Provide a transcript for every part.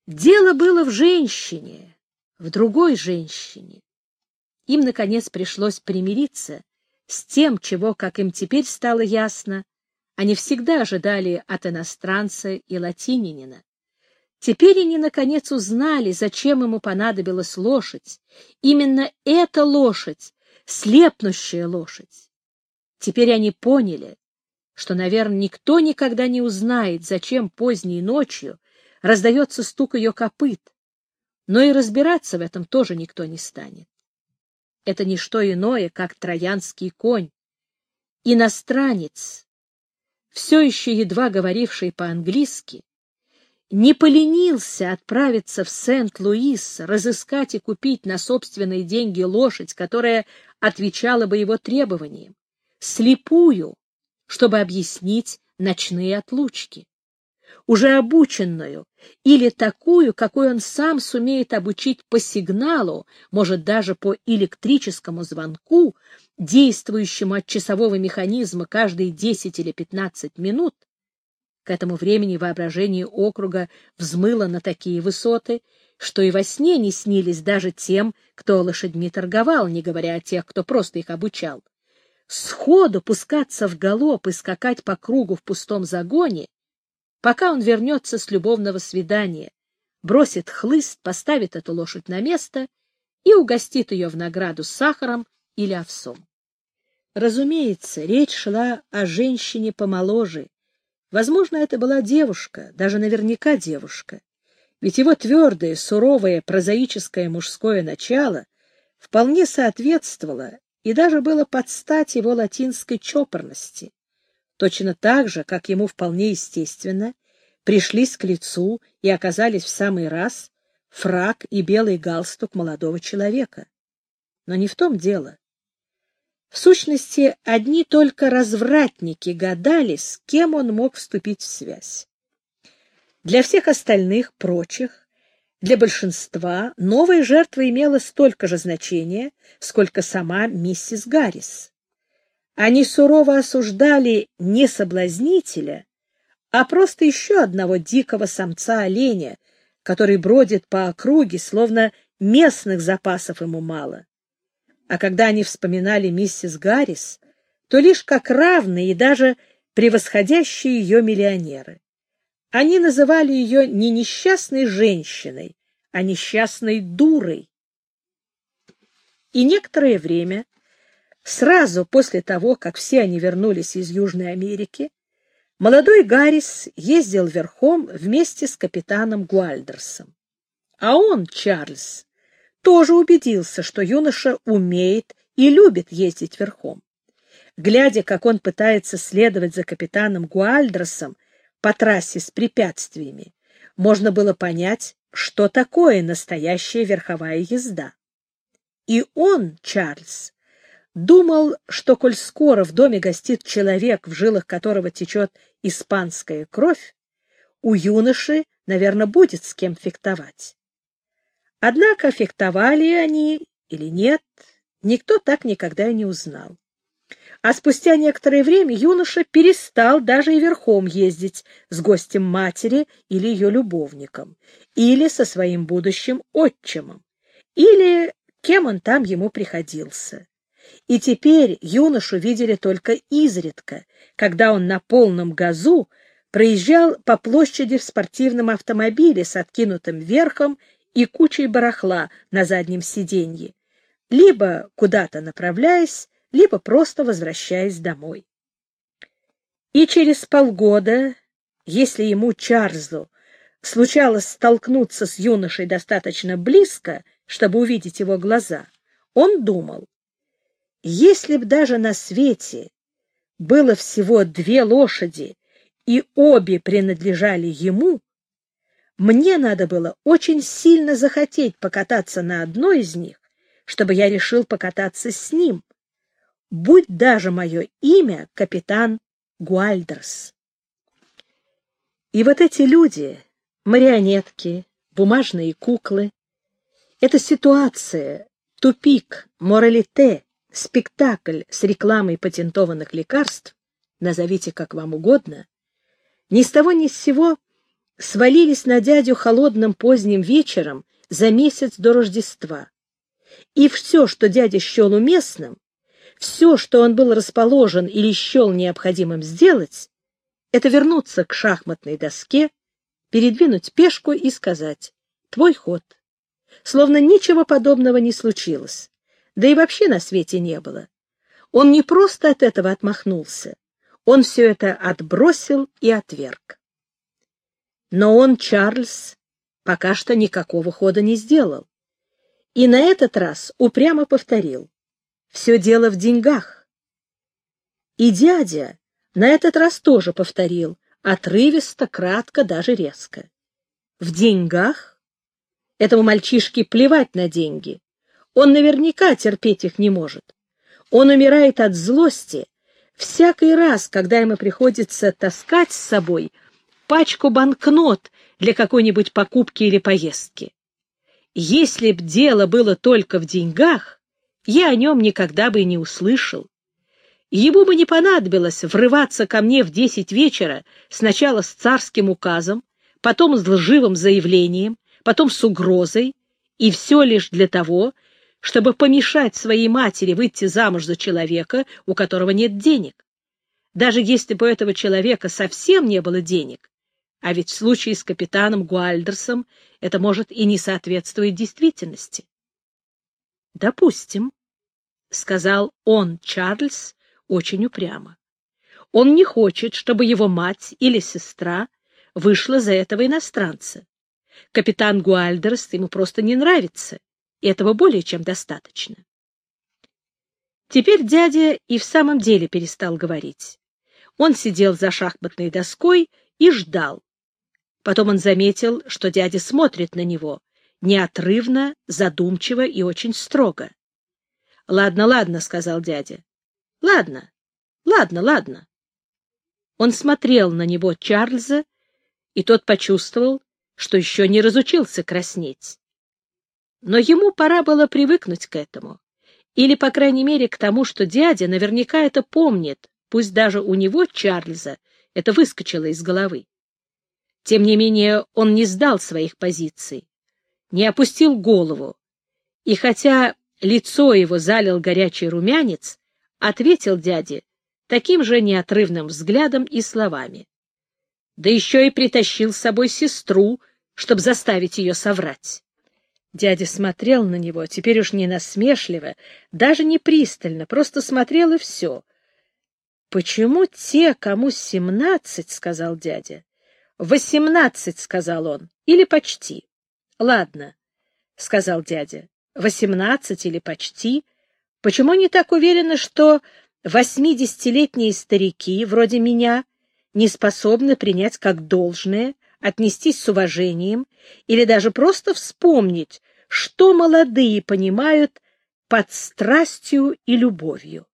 Дело было в женщине, в другой женщине. Им, наконец, пришлось примириться с тем, чего, как им теперь стало ясно, они всегда ожидали от иностранца и латинянина. Теперь они, наконец, узнали, зачем ему понадобилась лошадь. Именно эта лошадь, слепнущая лошадь. Теперь они поняли, что, наверное, никто никогда не узнает, зачем поздней ночью раздается стук ее копыт, но и разбираться в этом тоже никто не станет. Это не что иное, как троянский конь. Иностранец, все еще едва говоривший по-английски, не поленился отправиться в Сент-Луис, разыскать и купить на собственные деньги лошадь, которая отвечала бы его требованиям, слепую, чтобы объяснить ночные отлучки, уже обученную или такую, какой он сам сумеет обучить по сигналу, может, даже по электрическому звонку, действующему от часового механизма каждые 10 или 15 минут. К этому времени воображение округа взмыло на такие высоты, что и во сне не снились даже тем, кто лошадьми торговал, не говоря о тех, кто просто их обучал. Сходу пускаться в галоп и скакать по кругу в пустом загоне, пока он вернется с любовного свидания, бросит хлыст, поставит эту лошадь на место и угостит ее в награду сахаром или овсом. Разумеется, речь шла о женщине помоложе. Возможно, это была девушка, даже наверняка девушка, ведь его твердое, суровое, прозаическое мужское начало вполне соответствовало и даже было под стать его латинской чопорности, точно так же, как ему вполне естественно пришлись к лицу и оказались в самый раз фрак и белый галстук молодого человека. Но не в том дело. В сущности, одни только развратники гадали, с кем он мог вступить в связь. Для всех остальных, прочих, для большинства, новая жертва имела столько же значения, сколько сама миссис Гаррис. Они сурово осуждали не соблазнителя, а просто еще одного дикого самца-оленя, который бродит по округе, словно местных запасов ему мало. А когда они вспоминали миссис Гаррис, то лишь как равные и даже превосходящие ее миллионеры. Они называли ее не несчастной женщиной, а несчастной дурой. И некоторое время, сразу после того, как все они вернулись из Южной Америки, молодой Гаррис ездил верхом вместе с капитаном Гуальдерсом. А он, Чарльз, тоже убедился, что юноша умеет и любит ездить верхом. Глядя, как он пытается следовать за капитаном Гуальдерсом по трассе с препятствиями, можно было понять, что такое настоящая верховая езда. И он, Чарльз, думал, что, коль скоро в доме гостит человек, в жилах которого течет испанская кровь, у юноши, наверное, будет с кем фехтовать. Однако фехтовали они или нет, никто так никогда и не узнал. А спустя некоторое время юноша перестал даже и верхом ездить с гостем матери или ее любовником, или со своим будущим отчимом, или кем он там ему приходился. И теперь юношу видели только изредка, когда он на полном газу проезжал по площади в спортивном автомобиле с откинутым верхом и кучей барахла на заднем сиденье, либо куда-то направляясь, либо просто возвращаясь домой. И через полгода, если ему, Чарльзу, случалось столкнуться с юношей достаточно близко, чтобы увидеть его глаза, он думал, если б даже на свете было всего 2 лошади, и обе принадлежали ему, мне надо было очень сильно захотеть покататься на одной из них, чтобы я решил покататься с ним, будь даже мое имя капитан Гуальдерс. И вот эти люди, марионетки, бумажные куклы, эта ситуация, тупик, моралите, спектакль с рекламой патентованных лекарств, назовите как вам угодно, ни с того ни с сего свалились на дядю холодным поздним вечером за месяц до Рождества. И все, что дядя счел уместным, все, что он был расположен или счел необходимым сделать, это вернуться к шахматной доске, передвинуть пешку и сказать: «Твой ход». Словно ничего подобного не случилось, да и вообще на свете не было. Он не просто от этого отмахнулся, он все это отбросил и отверг. Но он, Чарльз, пока что никакого хода не сделал. И на этот раз упрямо повторил: все дело в деньгах. И дядя на этот раз тоже повторил, отрывисто, кратко, даже резко: в деньгах? Этому мальчишке плевать на деньги. Он наверняка терпеть их не может. Он умирает от злости всякий раз, когда ему приходится таскать с собой пачку банкнот для какой-нибудь покупки или поездки. Если б дело было только в деньгах, я о нем никогда бы и не услышал. Ему бы не понадобилось врываться ко мне в 10 вечера сначала с царским указом, потом с лживым заявлением, потом с угрозой, и все лишь для того, чтобы помешать своей матери выйти замуж за человека, у которого нет денег. Даже если бы у этого человека совсем не было денег, а ведь в случае с капитаном Гуальдерсом это может и не соответствовать действительности. «Допустим», — сказал он, Чарльз, очень упрямо. Он не хочет, чтобы его мать или сестра вышла за этого иностранца. Капитан Гуальдерс ему просто не нравится, и этого более чем достаточно. Теперь дядя и в самом деле перестал говорить. Он сидел за шахматной доской и ждал. Потом он заметил, что дядя смотрит на него, неотрывно, задумчиво и очень строго. — Ладно, ладно, — сказал дядя. — Ладно, ладно, ладно. Он смотрел на него, Чарльза, и тот почувствовал, что еще не разучился краснеть. Но ему пора было привыкнуть к этому, или, по крайней мере, к тому, что дядя наверняка это помнит, пусть даже у него, Чарльза, это выскочило из головы. Тем не менее, он не сдал своих позиций, не опустил голову, и хотя лицо его залил горячий румянец, ответил дяде таким же неотрывным взглядом и словами. Да еще и притащил с собой сестру, чтобы заставить ее соврать. Дядя смотрел на него, теперь уж не насмешливо, даже не пристально, просто смотрел и все. — Почему те, кому 17, — сказал дядя. — 18, — сказал он, — или почти. — Ладно, — сказал дядя, — 18 или почти. Почему не так уверены, что 80-летние старики, вроде меня, не способны принять как должное, отнестись с уважением или даже просто вспомнить, что молодые понимают под страстью и любовью?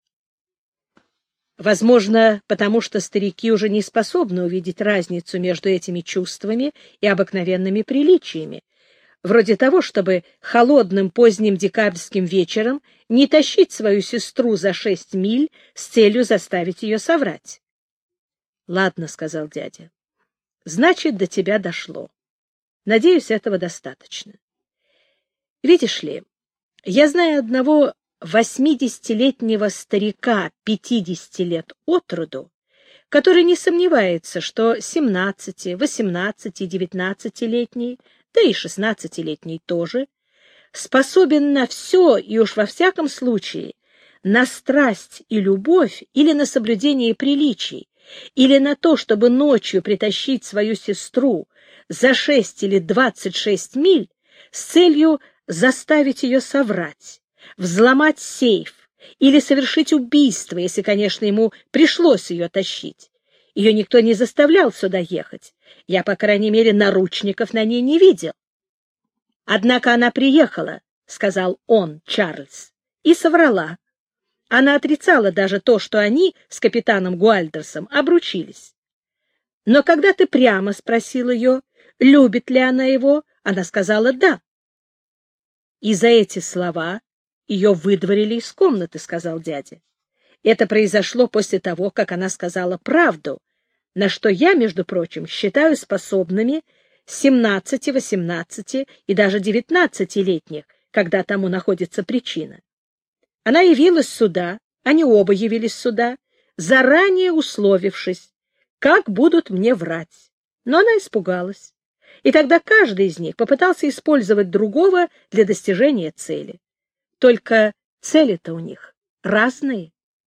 Возможно, потому что старики уже не способны увидеть разницу между этими чувствами и обыкновенными приличиями, вроде того, чтобы холодным поздним декабрьским вечером не тащить свою сестру за 6 миль с целью заставить ее соврать. — Ладно, — сказал дядя, — значит, до тебя дошло. Надеюсь, этого достаточно. Видишь ли, я знаю одного 80-летнего старика 50 лет от роду, который не сомневается, что 17, 18 и 19-летний, да и 16-летний тоже, способен на все и уж во всяком случае на страсть и любовь или на соблюдение приличий, или на то, чтобы ночью притащить свою сестру за 6 или 26 миль с целью заставить ее соврать, взломать сейф или совершить убийство, если, конечно, ему пришлось ее тащить. Ее никто не заставлял сюда ехать. Я, по крайней мере, наручников на ней не видел. Однако она приехала, — сказал он, Чарльз, — и соврала. Она отрицала даже то, что они с капитаном Гуальдерсом обручились. Но когда ты прямо спросил ее, любит ли она его, она сказала «да». И за эти слова ее выдворили из комнаты, — сказал дядя. Это произошло после того, как она сказала правду, на что я, между прочим, считаю способными 17, 18 и даже 19-летних, когда тому находится причина. Она явилась сюда, они оба явились сюда, заранее условившись, как будут мне врать. Но она испугалась. И тогда каждый из них попытался использовать другого для достижения цели. Только цели-то у них разные.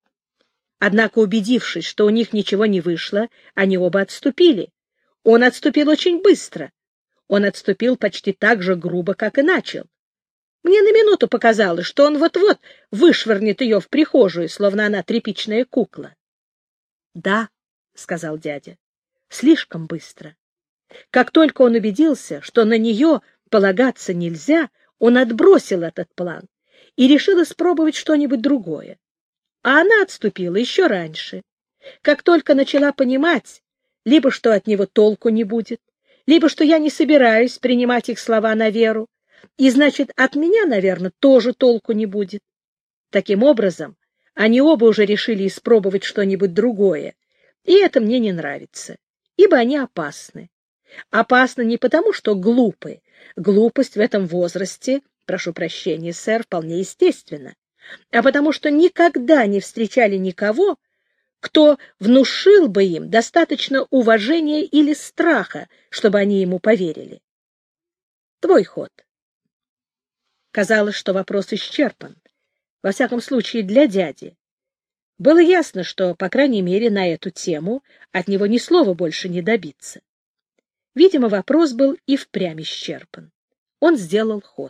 Однако, убедившись, что у них ничего не вышло, они оба отступили. Он отступил очень быстро. Он отступил почти так же грубо, как и начал. Мне на минуту показалось, что он вот-вот вышвырнет ее в прихожую, словно она тряпичная кукла. — Да, — сказал дядя, — слишком быстро. Как только он убедился, что на нее полагаться нельзя, он отбросил этот план и решил испробовать что-нибудь другое. А она отступила еще раньше. Как только начала понимать, либо что от него толку не будет, либо что я не собираюсь принимать их слова на веру, и, значит, от меня, наверное, тоже толку не будет. Таким образом, они оба уже решили испробовать что-нибудь другое, и это мне не нравится, ибо они опасны. Опасны не потому, что глупы. Глупость в этом возрасте, прошу прощения, сэр, вполне естественна, а потому что никогда не встречали никого, кто внушил бы им достаточно уважения или страха, чтобы они ему поверили. Твой ход. Казалось, что вопрос исчерпан. Во всяком случае, для дяди. Было ясно, что, по крайней мере, на эту тему от него ни слова больше не добиться. Видимо, вопрос был и впрямь исчерпан. Он сделал ход.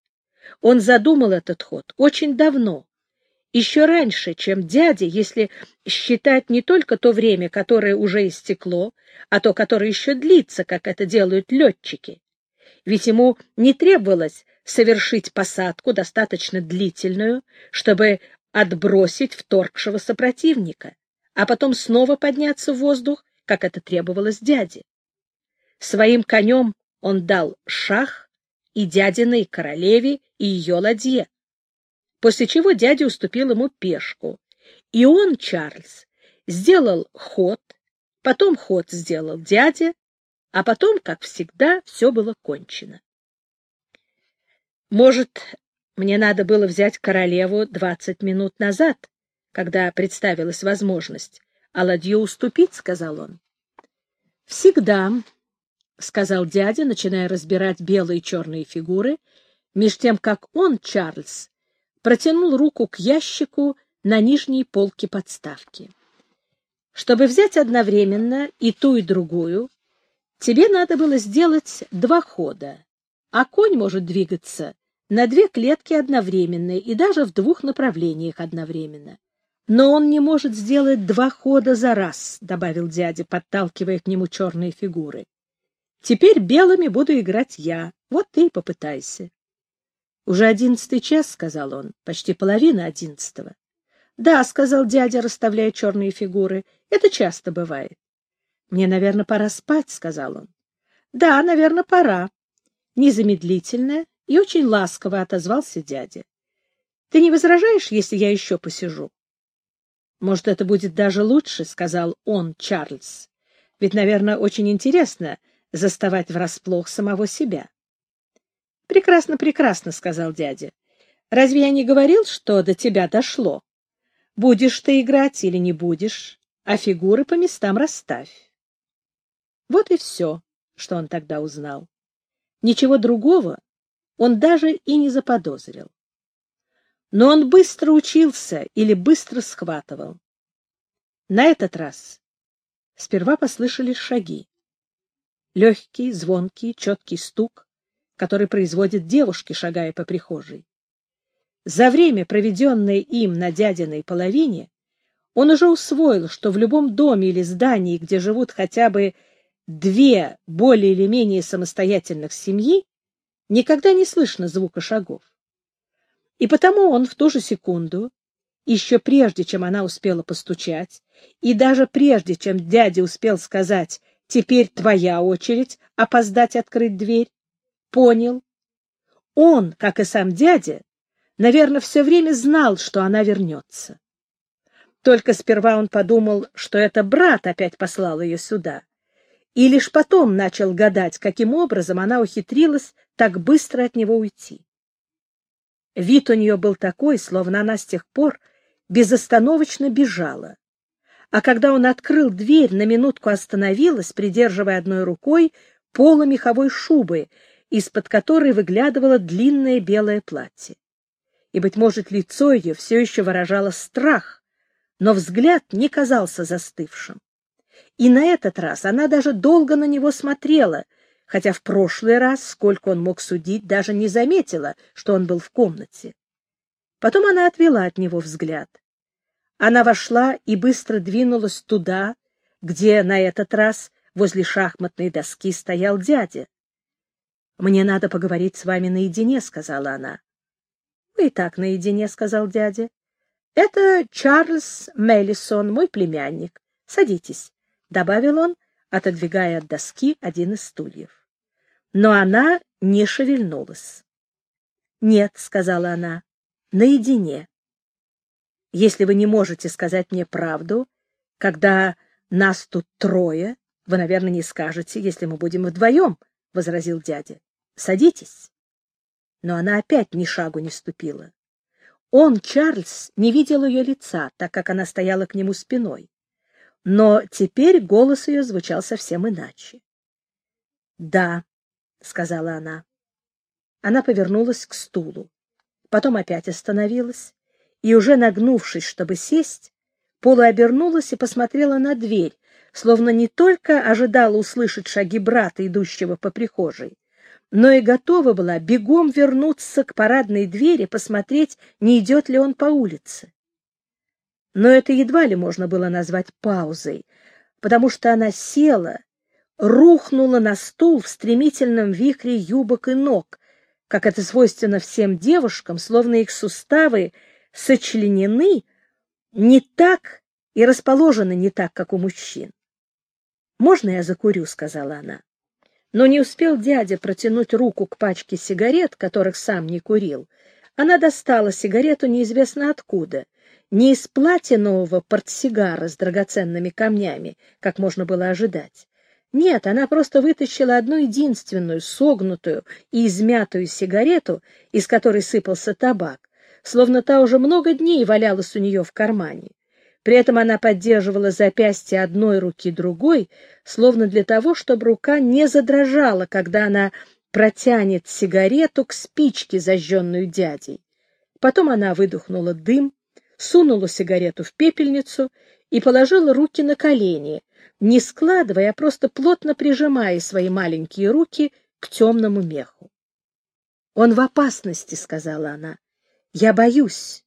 Он задумал этот ход очень давно, еще раньше, чем дядя, если считать не только то время, которое уже истекло, а то, которое еще длится, как это делают летчики. Ведь ему не требовалось совершить посадку достаточно длительную, чтобы отбросить вторгшегося противника, а потом снова подняться в воздух, как это требовалось дяде. Своим конем он дал шах и дядиной королеве и ее ладье, после чего дядя уступил ему пешку, и он, Чарльз, сделал ход, потом ход сделал дядя, а потом, как всегда, все было кончено. Может, мне надо было взять королеву 20 минут назад, когда представилась возможность, а ладью уступить, — сказал он. — Всегда, — сказал дядя, начиная разбирать белые и черные фигуры, меж тем, как он, Чарльз, протянул руку к ящику на нижней полке подставки. Чтобы взять одновременно и ту, и другую, тебе надо было сделать 2 хода, а конь может двигаться на 2 клетки одновременно и даже в 2 направлениях одновременно. Но он не может сделать 2 хода за раз, — добавил дядя, подталкивая к нему черные фигуры. Теперь белыми буду играть я, вот ты и попытайся. Уже 11 час, — сказал он, — почти половина 11. Да, — сказал дядя, расставляя черные фигуры, — это часто бывает. Мне, наверное, пора спать, — сказал он. Да, наверное, пора. Незамедлительно и очень ласково отозвался дядя. Ты не возражаешь, если я еще посижу? Может, это будет даже лучше, — сказал он, Чарльз. Ведь, наверное, очень интересно заставать врасплох самого себя. Прекрасно, прекрасно, — сказал дядя. Разве я не говорил, что до тебя дошло? Будешь ты играть или не будешь, а фигуры по местам расставь. Вот и все, что он тогда узнал. Ничего другого он даже и не заподозрил. Но он быстро учился или быстро схватывал. На этот раз сперва послышались шаги. Легкий, звонкий, четкий стук, который производят девушки, шагая по прихожей. За время, проведенное им на дядиной половине, он уже усвоил, что в любом доме или здании, где живут хотя бы 2 более или менее самостоятельных семьи, никогда не слышно звука шагов. И потому он в ту же секунду, еще прежде, чем она успела постучать, и даже прежде, чем дядя успел сказать «теперь твоя очередь опоздать открыть дверь», понял. Он, как и сам дядя, наверное, все время знал, что она вернется. Только сперва он подумал, что это брат опять послал ее сюда, и лишь потом начал гадать, каким образом она ухитрилась так быстро от него уйти. Вид у нее был такой, словно она с тех пор безостановочно бежала. А когда он открыл дверь, на минутку остановилась, придерживая одной рукой поло меховой шубы, из-под которой выглядывало длинное белое платье. И, быть может, лицо ее все еще выражало страх, но взгляд не казался застывшим. И на этот раз она даже долго на него смотрела, хотя в прошлый раз, сколько он мог судить, даже не заметила, что он был в комнате. Потом она отвела от него взгляд. Она вошла и быстро двинулась туда, где на этот раз возле шахматной доски стоял дядя. «Мне надо поговорить с вами наедине», — сказала она. «Вы и так наедине», — сказал дядя. «Это Чарльз Меллисон, мой племянник. Садитесь», — добавил он, отодвигая от доски один из стульев. Но она не шевельнулась. «Нет», — сказала она, — «наедине. Если вы не можете сказать мне правду, когда нас тут трое, вы, наверное, не скажете, если мы будем вдвоем», — возразил дядя. «Садитесь». Но она опять ни шагу не ступила. Он, Чарльз, не видел ее лица, так как она стояла к нему спиной. Но теперь голос ее звучал совсем иначе. «Да», — сказала она. Она повернулась к стулу, потом опять остановилась, и, уже нагнувшись, чтобы сесть, полуобернулась и посмотрела на дверь, словно не только ожидала услышать шаги брата, идущего по прихожей, но и готова была бегом вернуться к парадной двери, посмотреть, не идет ли он по улице. Но это едва ли можно было назвать паузой, потому что она села, рухнула на стул в стремительном вихре юбок и ног, как это свойственно всем девушкам, словно их суставы сочленены не так и расположены не так, как у мужчин. «Можно я закурю?» — сказала она. Но не успел дядя протянуть руку к пачке сигарет, которых сам не курил. Она достала сигарету неизвестно откуда, не из платинового портсигара с драгоценными камнями, как можно было ожидать. Нет, она просто вытащила одну единственную, согнутую и измятую сигарету, из которой сыпался табак, словно та уже много дней валялась у нее в кармане. При этом она поддерживала запястье одной руки другой, словно для того, чтобы рука не задрожала, когда она протянет сигарету к спичке, зажженную дядей. Потом она выдохнула дым, сунула сигарету в пепельницу и положила руки на колени, не складывая, а просто плотно прижимая свои маленькие руки к темному меху. «Он в опасности», — сказала она. «Я боюсь».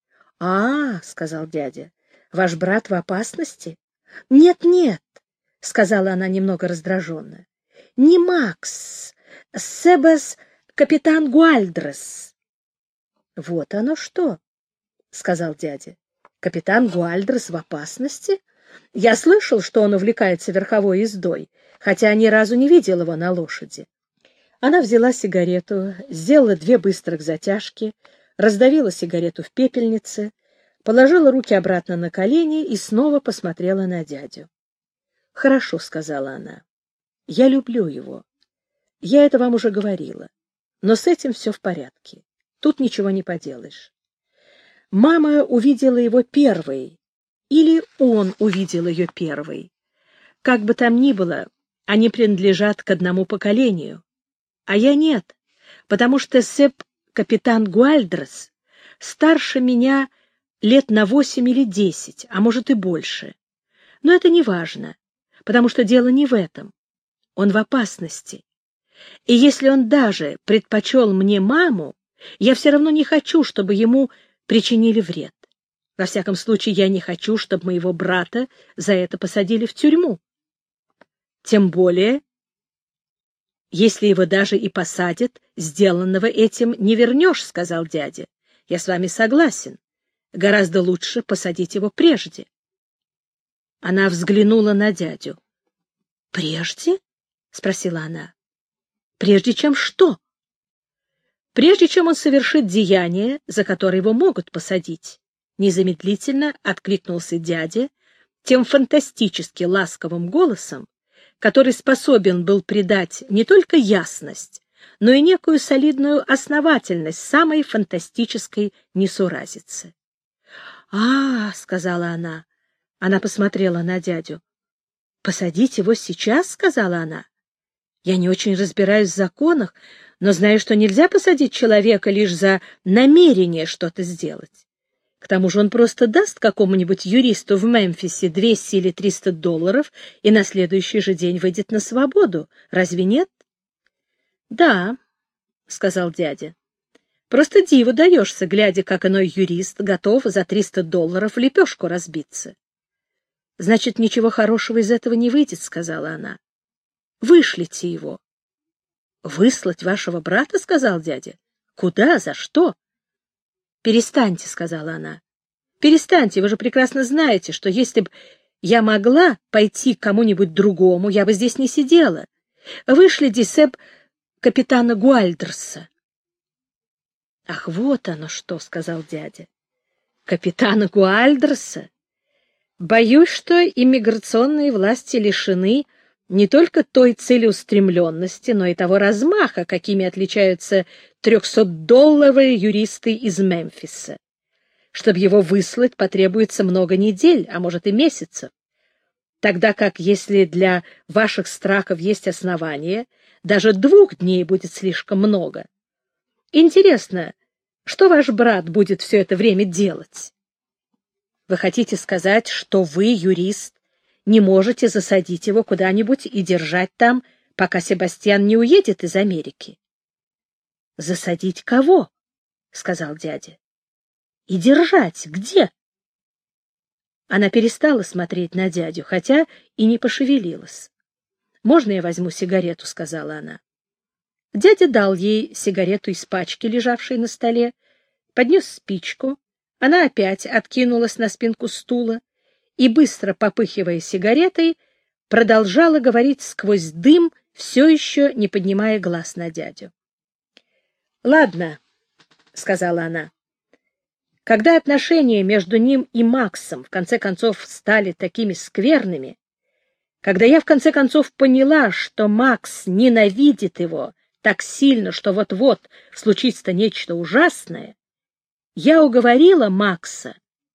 — сказал дядя, — ваш брат в опасности? — Нет, — сказала она немного раздраженно. — Не Макс, Себас капитан Гуальдрес. — Вот оно что, — сказал дядя. — Капитан Гуальдрес в опасности? Я слышал, что он увлекается верховой ездой, хотя ни разу не видел его на лошади. Она взяла сигарету, сделала 2 быстрых затяжки, раздавила сигарету в пепельнице, положила руки обратно на колени и снова посмотрела на дядю. — Хорошо, — сказала она. — Я люблю его. Я это вам уже говорила. Но с этим все в порядке. Тут ничего не поделаешь. Мама увидела его первой, или он увидел ее первой. Как бы там ни было, они принадлежат к одному поколению. А я нет, потому что капитан Гуальдрес старше меня лет на 8 или 10, а может и больше. Но это не важно, потому что дело не в этом. Он в опасности. И если он даже предпочел мне маму, я все равно не хочу, чтобы ему причинили вред. Во всяком случае, я не хочу, чтобы моего брата за это посадили в тюрьму. Тем более, если его даже и посадят, сделанного этим не вернешь, — сказал дядя. Я с вами согласен. Гораздо лучше посадить его прежде. Она взглянула на дядю. — Прежде? — спросила она. — Прежде чем что? — Прежде чем он совершит деяние, за которое его могут посадить. Незамедлительно откликнулся дядя тем фантастически ласковым голосом, который способен был придать не только ясность, но и некую солидную основательность самой фантастической несуразице. — сказала она. Она посмотрела на дядю. — Посадить его сейчас? — сказала она. — Я не очень разбираюсь в законах, но знаю, что нельзя посадить человека лишь за намерение что-то сделать. К тому же он просто даст какому-нибудь юристу в Мемфисе 200 или $300 и на следующий же день выйдет на свободу. Разве нет? — Да, — сказал дядя. — Просто диву даешься, глядя, как иной юрист готов за $300 в лепешку разбиться. — Значит, ничего хорошего из этого не выйдет, — сказала она. — Вышлите его. — Выслать вашего брата? — сказал дядя. — Куда? За что? — Перестаньте, — сказала она. — Перестаньте, вы же прекрасно знаете, что если бы я могла пойти к кому-нибудь другому, я бы здесь не сидела. Вышли Дисеп капитана Гуальдерса. — Ах, вот оно что, — сказал дядя. — Капитана Гуальдерса? Боюсь, что иммиграционные власти лишены не только той целеустремленности, но и того размаха, какими отличаются 300-долларовые юристы из Мемфиса. Чтобы его выслать, потребуется много недель, а может и месяцев. Тогда как, если для ваших страхов есть основания, даже 2 дней будет слишком много. Интересно, что ваш брат будет все это время делать? Вы хотите сказать, что вы, юрист, не можете засадить его куда-нибудь и держать там, пока Себастьян не уедет из Америки? — Засадить кого? — сказал дядя. — И держать где? Она перестала смотреть на дядю, хотя и не пошевелилась. — Можно я возьму сигарету? — сказала она. Дядя дал ей сигарету из пачки, лежавшей на столе, поднес спичку. Она опять откинулась на спинку стула и, быстро попыхивая сигаретой, продолжала говорить сквозь дым, все еще не поднимая глаз на дядю. — Ладно, — сказала она. Когда отношения между ним и Максом в конце концов стали такими скверными, когда я в конце концов поняла, что Макс ненавидит его так сильно, что вот-вот случится нечто ужасное, я уговорила Макса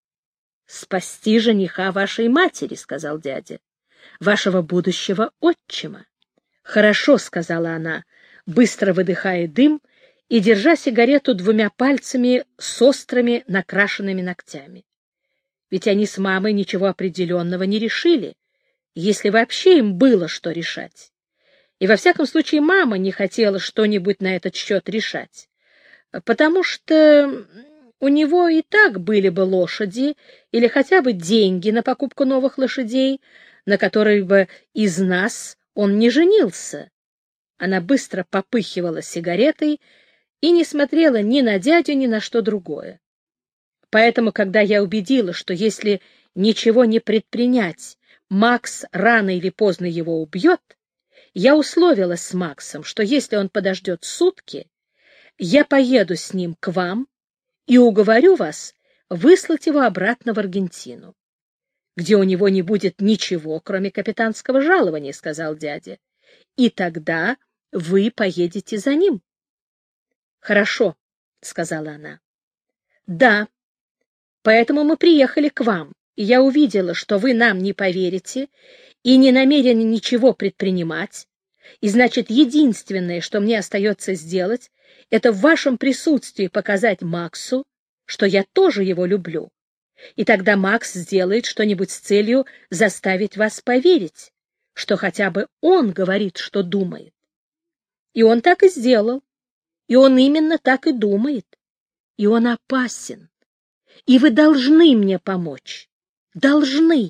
спасти жениха вашей матери, — сказал дядя, — вашего будущего отчима. — Хорошо, — сказала она, быстро выдыхая дым и держа сигарету 2 пальцами с острыми накрашенными ногтями. Ведь они с мамой ничего определенного не решили, если вообще им было что решать. И во всяком случае мама не хотела что-нибудь на этот счет решать, потому что у него и так были бы лошади или хотя бы деньги на покупку новых лошадей, на которые бы из нас он не женился. Она быстро попыхивала сигаретой и не смотрела ни на дядю, ни на что другое. Поэтому, когда я убедила, что если ничего не предпринять, Макс рано или поздно его убьет, я условилась с Максом, что если он подождет сутки, я поеду с ним к вам и уговорю вас выслать его обратно в Аргентину, где у него не будет ничего, кроме капитанского жалования, — сказал дядя, — и тогда вы поедете за ним. — Хорошо, — сказала она. — Да, поэтому мы приехали к вам, и я увидела, что вы нам не поверите и не намерены ничего предпринимать, и значит, единственное, что мне остается сделать, это в вашем присутствии показать Максу, что я тоже его люблю. И тогда Макс сделает что-нибудь с целью заставить вас поверить, что хотя бы он говорит, что думает. И он так и сделал. И он именно так и думает. И он опасен. И вы должны мне помочь. Должны.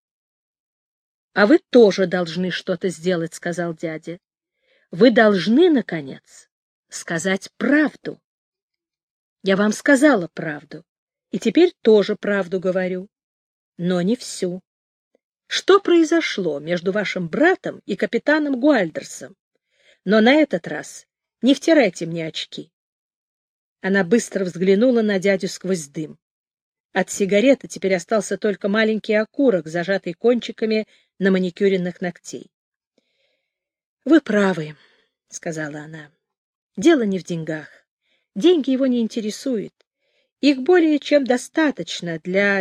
— А вы тоже должны что-то сделать, — сказал дядя. — Вы должны, наконец, сказать правду. Я вам сказала правду, и теперь тоже правду говорю, но не всю. Что произошло между вашим братом и капитаном Гуальдерсом? Но на этот раз не втирайте мне очки. Она быстро взглянула на дядю сквозь дым. От сигареты теперь остался только маленький окурок, зажатый кончиками на маникюренных ногтей. — Вы правы, — сказала она. — Дело не в деньгах. Деньги его не интересуют. Их более чем достаточно для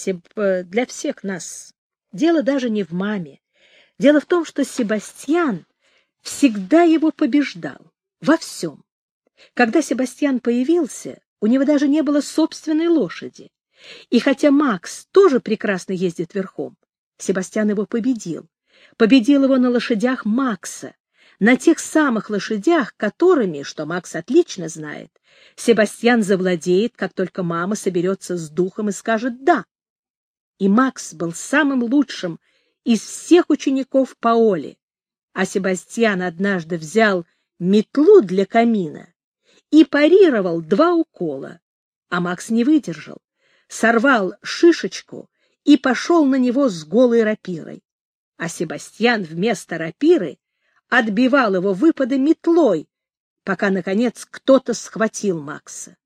всех нас. Дело даже не в маме. Дело в том, что Себастьян всегда его побеждал. Во всем. Когда Себастьян появился, у него даже не было собственной лошади. И хотя Макс тоже прекрасно ездит верхом, Себастьян его победил. Победил его на лошадях Макса, на тех самых лошадях, которыми, что Макс отлично знает, Себастьян завладеет, как только мама соберется с духом и скажет «да». И Макс был самым лучшим из всех учеников Паоли, а Себастьян однажды взял метлу для камина и парировал 2 укола, а Макс не выдержал, сорвал шишечку и пошел на него с голой рапирой, а Себастьян вместо рапиры отбивал его выпады метлой, пока, наконец, кто-то схватил Макса.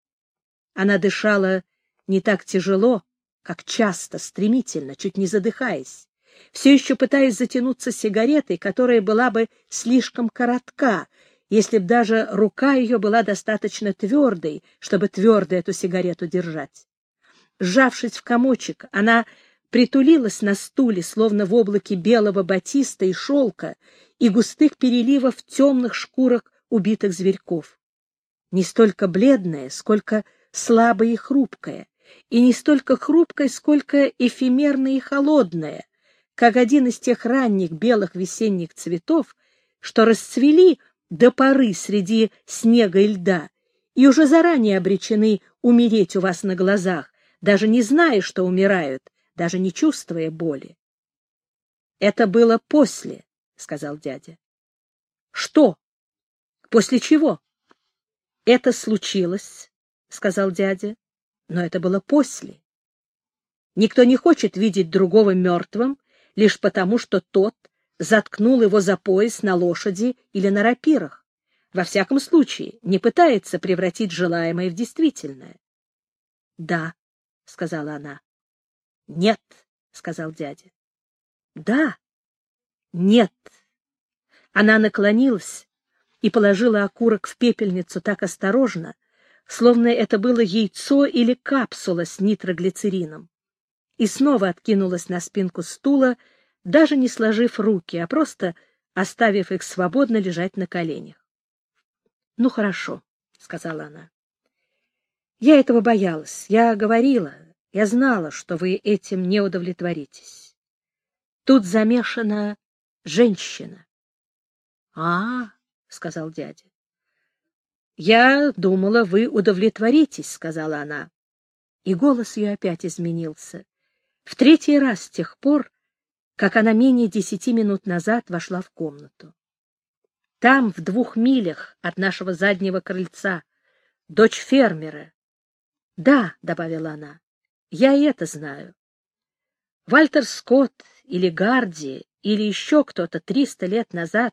Она дышала не так тяжело, как часто, стремительно, чуть не задыхаясь, все еще пытаясь затянуться сигаретой, которая была бы слишком коротка, если б даже рука ее была достаточно твердой, чтобы твердо эту сигарету держать. Сжавшись в комочек, она притулилась на стуле, словно в облаке белого батиста и шелка и густых переливов темных шкурок убитых зверьков. Не столько бледная, сколько слабая и хрупкая, и не столько хрупкая, сколько эфемерная и холодная, как один из тех ранних белых весенних цветов, что расцвели до поры среди снега и льда, и уже заранее обречены умереть у вас на глазах, даже не зная, что умирают, даже не чувствуя боли. — Это было после, — сказал дядя. — Что? После чего? — Это случилось, — сказал дядя, — но это было после. Никто не хочет видеть другого мертвым лишь потому, что тот заткнул его за пояс на лошади или на рапирах. Во всяком случае, не пытается превратить желаемое в действительное. — Да, — сказала она. — Нет, — сказал дядя. — Да, нет. Она наклонилась и положила окурок в пепельницу так осторожно, словно это было яйцо или капсула с нитроглицерином, и снова откинулась на спинку стула, даже не сложив руки, а просто оставив их свободно лежать на коленях. — Ну, хорошо, — сказала она. — Я этого боялась. Я говорила, я знала, что вы этим не удовлетворитесь. Тут замешана женщина. — сказал дядя. — Я думала, вы удовлетворитесь, — сказала она. И голос ее опять изменился. В 3-й раз с тех пор, как она менее 10 минут назад вошла в комнату. Там, в 2 милях от нашего заднего крыльца, дочь фермера. — Да, — добавила она, — я и это знаю. Вальтер Скотт или Гарди или еще кто-то 300 лет назад,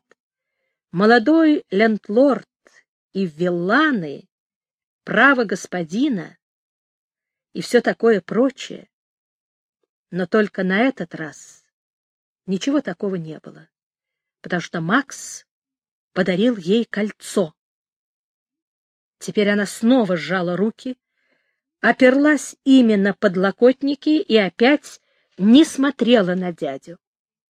молодой лендлорд и вилланы, право господина и все такое прочее. Но только на этот раз ничего такого не было, потому что Макс подарил ей кольцо. Теперь она снова сжала руки, оперлась ими на подлокотники и опять не смотрела на дядю.